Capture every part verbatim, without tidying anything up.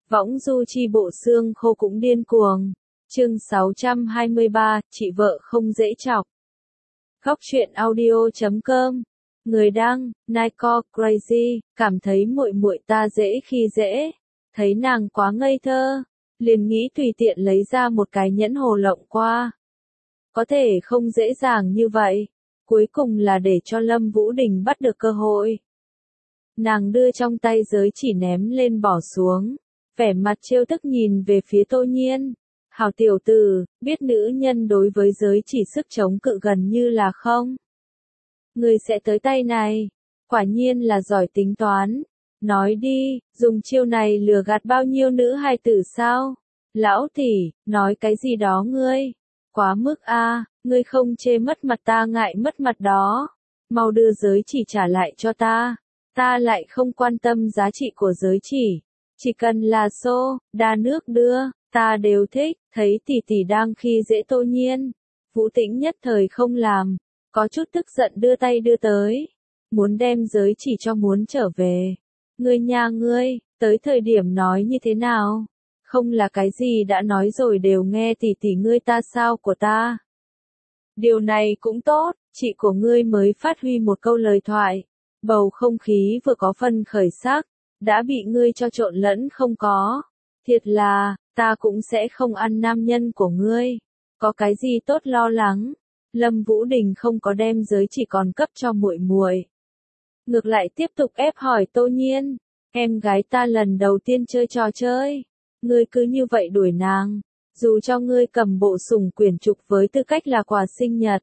Võng du chi bộ xương khô cũng điên cuồng. Chương sáu trăm hai mươi ba, chị vợ không dễ chọc. Góc truyện audio chấm com. Người đăng, Nico Crazy, cảm thấy muội muội ta dễ khi dễ, thấy nàng quá ngây thơ, liền nghĩ tùy tiện lấy ra một cái nhẫn hồ lộng qua. Có thể không dễ dàng như vậy, cuối cùng là để cho Lâm Vũ Đình bắt được cơ hội. Nàng đưa trong tay giới chỉ ném lên bỏ xuống, vẻ mặt trêu tức nhìn về phía Tô Nhiên. Hảo tiểu tử, biết nữ nhân đối với giới chỉ sức chống cự gần như là không. Người sẽ tới tay này, quả nhiên là giỏi tính toán. Nói đi, dùng chiêu này lừa gạt bao nhiêu nữ hài tử sao? Lão tỷ, nói cái gì đó ngươi? Quá mức a, à, ngươi không chê mất mặt ta ngại mất mặt đó. Mau đưa giới chỉ trả lại cho ta. Ta lại không quan tâm giá trị của giới chỉ. Chỉ cần là xô, đa nước đưa, ta đều thích. Thấy tỷ tỷ đang khi dễ Tô Nhiên, Vũ Tĩnh nhất thời không làm, có chút tức giận đưa tay đưa tới, muốn đem giới chỉ cho muốn trở về. Ngươi nha ngươi, tới thời điểm nói như thế nào? Không là cái gì đã nói rồi đều nghe tỷ tỷ ngươi ta sao của ta. Điều này cũng tốt, chị của ngươi mới phát huy một câu lời thoại, bầu không khí vừa có phần khởi sắc, đã bị ngươi cho trộn lẫn không có. Thiệt là, ta cũng sẽ không ăn nam nhân của ngươi. Có cái gì tốt lo lắng? Lâm Vũ Đình không có đem giới chỉ còn cấp cho muội muội. Ngược lại tiếp tục ép hỏi Tô Nhiên, em gái ta lần đầu tiên chơi trò chơi, ngươi cứ như vậy đuổi nàng, dù cho ngươi cầm bộ sủng quyển trục với tư cách là quà sinh nhật,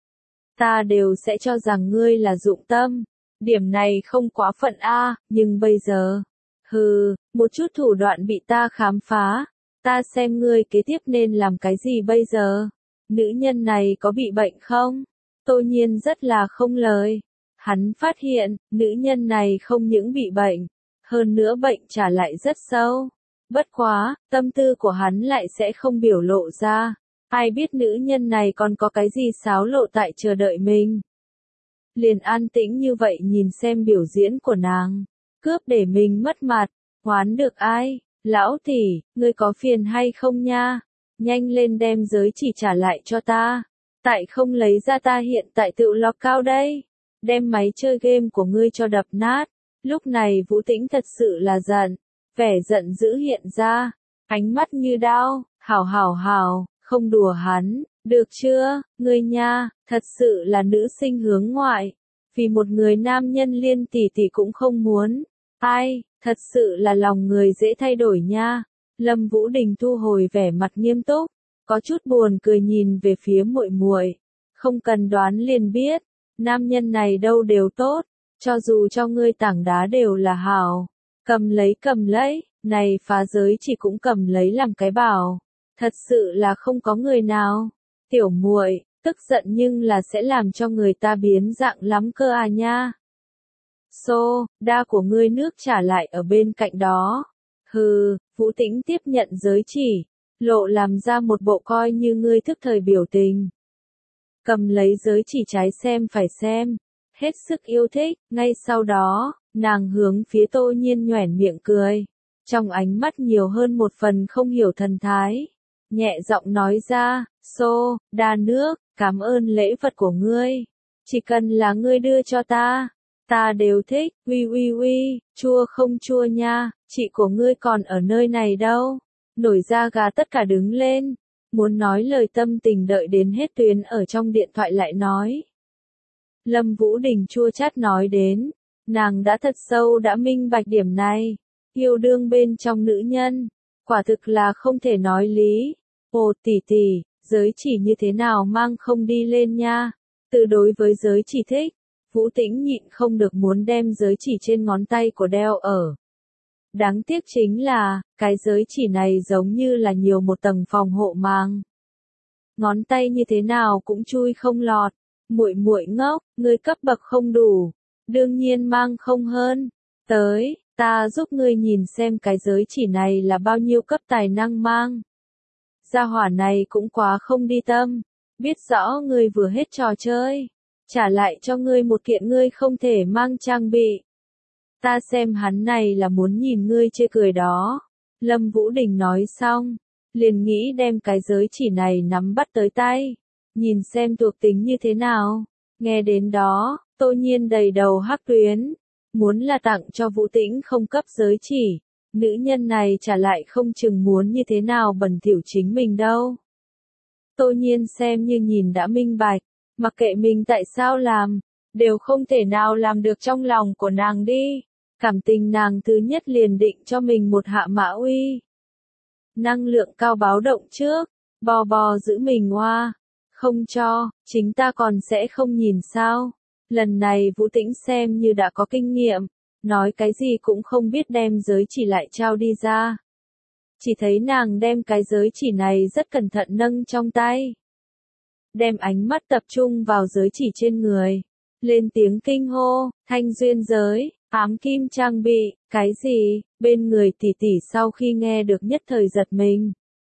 ta đều sẽ cho rằng ngươi là dụng tâm. Điểm này không quá phận a, nhưng bây giờ, hừ, một chút thủ đoạn bị ta khám phá, ta xem ngươi kế tiếp nên làm cái gì bây giờ? Nữ nhân này có bị bệnh không? Tô Nhiên rất là không lời. Hắn phát hiện, nữ nhân này không những bị bệnh, hơn nữa bệnh trả lại rất sâu. Bất quá, tâm tư của hắn lại sẽ không biểu lộ ra. Ai biết nữ nhân này còn có cái gì xáo lộ tại chờ đợi mình. Liền an tĩnh như vậy nhìn xem biểu diễn của nàng. Cướp để mình mất mặt, hoán được ai? Lão tỷ, ngươi có phiền hay không nha? Nhanh lên đem giới chỉ trả lại cho ta. Tại không lấy ra ta hiện tại tự lọc cao đây. Đem máy chơi game của ngươi cho đập nát. Lúc này Vũ Tĩnh thật sự là giận. Vẻ giận dữ hiện ra. Ánh mắt như đao. Hảo hảo hảo, không đùa hắn. Được chưa, ngươi nha, thật sự là nữ sinh hướng ngoại. Vì một người nam nhân liên tỷ tỷ cũng không muốn. Ai, thật sự là lòng người dễ thay đổi nha. Lâm Vũ Đình thu hồi vẻ mặt nghiêm túc, có chút buồn cười nhìn về phía muội muội. Không cần đoán liền biết, nam nhân này đâu đều tốt, cho dù cho ngươi tảng đá đều là hảo. Cầm lấy cầm lấy, này phá giới chỉ cũng cầm lấy làm cái bảo. Thật sự là không có người nào. Tiểu muội, tức giận nhưng là sẽ làm cho người ta biến dạng lắm cơ à nha. Xô, đa của ngươi nước trả lại ở bên cạnh đó. Hừ, Vũ Tĩnh tiếp nhận giới chỉ, lộ làm ra một bộ coi như ngươi thức thời biểu tình. Cầm lấy giới chỉ trái xem phải xem, hết sức yêu thích, ngay sau đó, nàng hướng phía Tô Nhiên nhoẻn miệng cười. Trong ánh mắt nhiều hơn một phần không hiểu thần thái. Nhẹ giọng nói ra, xô, đa nước, cảm ơn lễ vật của ngươi. Chỉ cần là ngươi đưa cho ta. Ta đều thích, uy uy uy, chua không chua nha, chị của ngươi còn ở nơi này đâu. Nổi da gà tất cả đứng lên, muốn nói lời tâm tình đợi đến hết tuyến ở trong điện thoại lại nói. Lâm Vũ Đình chua chát nói đến, nàng đã thật sâu đã minh bạch điểm này, yêu đương bên trong nữ nhân, quả thực là không thể nói lý. Ồ tỷ tỷ, giới chỉ như thế nào mang không đi lên nha, từ đối với giới chỉ thích. Vũ Tĩnh nhịn không được muốn đem giới chỉ trên ngón tay của đeo ở. Đáng tiếc chính là, cái giới chỉ này giống như là nhiều một tầng phòng hộ màng. Ngón tay như thế nào cũng chui không lọt. Muội muội ngốc, ngươi cấp bậc không đủ, đương nhiên mang không hơn. Tới, ta giúp ngươi nhìn xem cái giới chỉ này là bao nhiêu cấp tài năng mang. Gia hỏa này cũng quá không đi tâm, biết rõ ngươi vừa hết trò chơi. Trả lại cho ngươi một kiện ngươi không thể mang trang bị. Ta xem hắn này là muốn nhìn ngươi chê cười đó. Lâm Vũ Đình nói xong, liền nghĩ đem cái giới chỉ này nắm bắt tới tay, nhìn xem thuộc tính như thế nào. Nghe đến đó, Tô Nhiên đầy đầu hắc tuyến, muốn là tặng cho Vũ Tĩnh không cấp giới chỉ, nữ nhân này trả lại không chừng muốn như thế nào bẩn thỉu chính mình đâu. Tô Nhiên xem như nhìn đã minh bạch, mặc kệ mình tại sao làm, đều không thể nào làm được trong lòng của nàng đi. Cảm tình nàng thứ nhất liền định cho mình một hạ mã uy. Năng lượng cao báo động trước, bò bò giữ mình oa, không cho, chính ta còn sẽ không nhìn sao. Lần này Vũ Tĩnh xem như đã có kinh nghiệm, nói cái gì cũng không biết đem giới chỉ lại trao đi ra. Chỉ thấy nàng đem cái giới chỉ này rất cẩn thận nâng trong tay. Đem ánh mắt tập trung vào giới chỉ trên người. Lên tiếng kinh hô, thanh duyên giới, ám kim trang bị, cái gì, bên người tỷ tỷ sau khi nghe được nhất thời giật mình.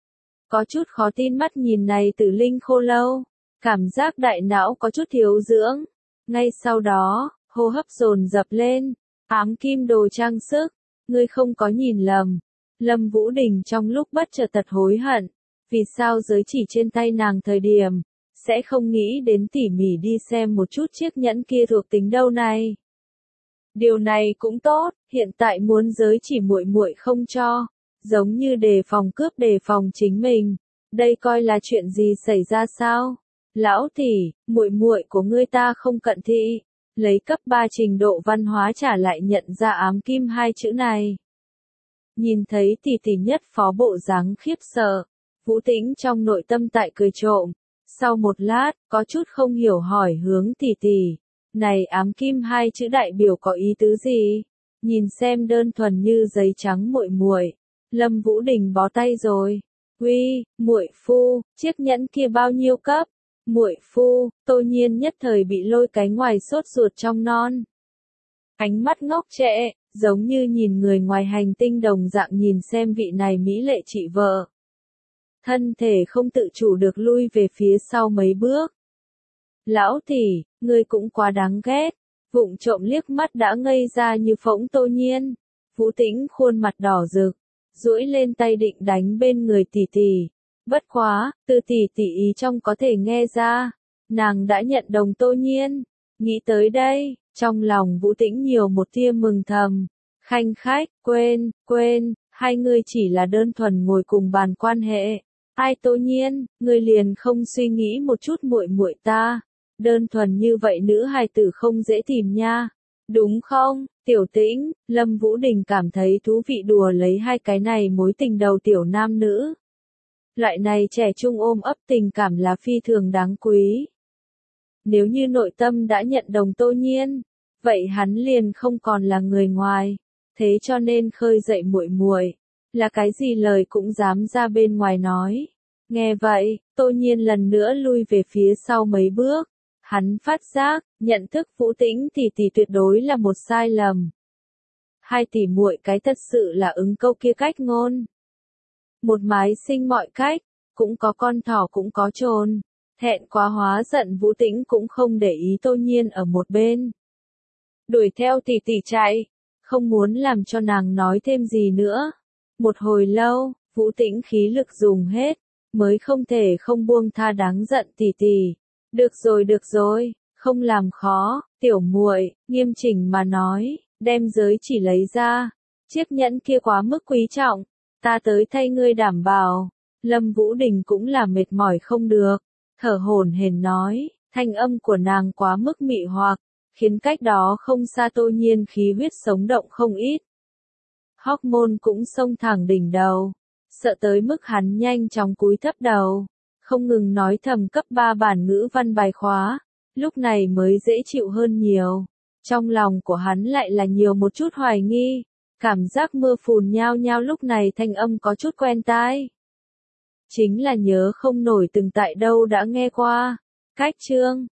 Có chút khó tin mắt nhìn này Tử Linh Khô Lâu, cảm giác đại não có chút thiếu dưỡng. Ngay sau đó, hô hấp dồn dập lên, ám kim đồ trang sức, ngươi không có nhìn lầm. Lâm Vũ Đình trong lúc bất chợt tật hối hận, vì sao giới chỉ trên tay nàng thời điểm, sẽ không nghĩ đến tỉ mỉ đi xem một chút chiếc nhẫn kia thuộc tính đâu này. Điều này cũng tốt, hiện tại muốn giới chỉ muội muội không cho, giống như đề phòng cướp đề phòng chính mình. Đây coi là chuyện gì xảy ra sao? Lão tỷ, muội muội của ngươi ta không cận thị, lấy cấp ba trình độ văn hóa trả lại nhận ra ám kim hai chữ này. Nhìn thấy tỷ tỷ nhất phó bộ dáng khiếp sợ, Vũ Tĩnh trong nội tâm tại cười trộm. Sau một lát, có chút không hiểu hỏi hướng tỷ tỷ, này ám kim hai chữ đại biểu có ý tứ gì? Nhìn xem đơn thuần như giấy trắng muội muội, Lâm Vũ Đình bó tay rồi. Uy, muội phu, chiếc nhẫn kia bao nhiêu cấp? Muội phu, Tô Nhiên nhất thời bị lôi cái ngoài sốt ruột trong non. Ánh mắt ngốc trệ, giống như nhìn người ngoài hành tinh đồng dạng nhìn xem vị này mỹ lệ chị vợ. Thân thể không tự chủ được lui về phía sau mấy bước. Lão tỷ, ngươi cũng quá đáng ghét. Vụng trộm liếc mắt đã ngây ra như phỗng Tô Nhiên. Vũ Tĩnh khuôn mặt đỏ rực, duỗi lên tay định đánh bên người tỷ tỷ. Bất quá, từ tỷ tỷ ý trong có thể nghe ra, nàng đã nhận đồng Tô Nhiên. Nghĩ tới đây, trong lòng Vũ Tĩnh nhiều một tia mừng thầm. Khanh khách, quên, quên, hai người chỉ là đơn thuần ngồi cùng bàn quan hệ. Ai Tô Nhiên, ngươi liền không suy nghĩ một chút muội muội ta, đơn thuần như vậy nữ hài tử không dễ tìm nha. Đúng không, Tiểu Tĩnh? Lâm Vũ Đình cảm thấy thú vị đùa lấy hai cái này mối tình đầu tiểu nam nữ. Loại này trẻ trung ôm ấp tình cảm là phi thường đáng quý. Nếu như nội tâm đã nhận đồng Tô Nhiên, vậy hắn liền không còn là người ngoài, thế cho nên khơi dậy muội muội, là cái gì lời cũng dám ra bên ngoài nói. Nghe vậy, Tô Nhiên lần nữa lui về phía sau mấy bước. Hắn phát giác, nhận thức Vũ Tĩnh tỷ tỷ tuyệt đối là một sai lầm. Hai tỷ muội cái thật sự là ứng câu kia cách ngôn. Một mái sinh mọi cách, cũng có con thỏ cũng có trồn. Thẹn quá hóa giận Vũ Tĩnh cũng không để ý Tô Nhiên ở một bên. Đuổi theo tỷ tỷ chạy, không muốn làm cho nàng nói thêm gì nữa. Một hồi lâu, Vũ Tĩnh khí lực dùng hết, mới không thể không buông tha đáng giận tỷ tỷ. Được rồi được rồi, không làm khó, tiểu muội, nghiêm chỉnh mà nói, đem giới chỉ lấy ra. Chiếc nhẫn kia quá mức quý trọng, ta tới thay ngươi đảm bảo. Lâm Vũ Đình cũng là mệt mỏi không được, thở hổn hển nói, thanh âm của nàng quá mức mị hoặc, khiến cách đó không xa Tô Nhiên khí huyết sống động không ít. Hormone cũng xông thẳng đỉnh đầu, sợ tới mức hắn nhanh chóng cúi thấp đầu, không ngừng nói thầm cấp ba bản ngữ văn bài khóa, lúc này mới dễ chịu hơn nhiều. Trong lòng của hắn lại là nhiều một chút hoài nghi, cảm giác mưa phùn nhao nhao lúc này thanh âm có chút quen tai. Chính là nhớ không nổi từng tại đâu đã nghe qua. Cách chương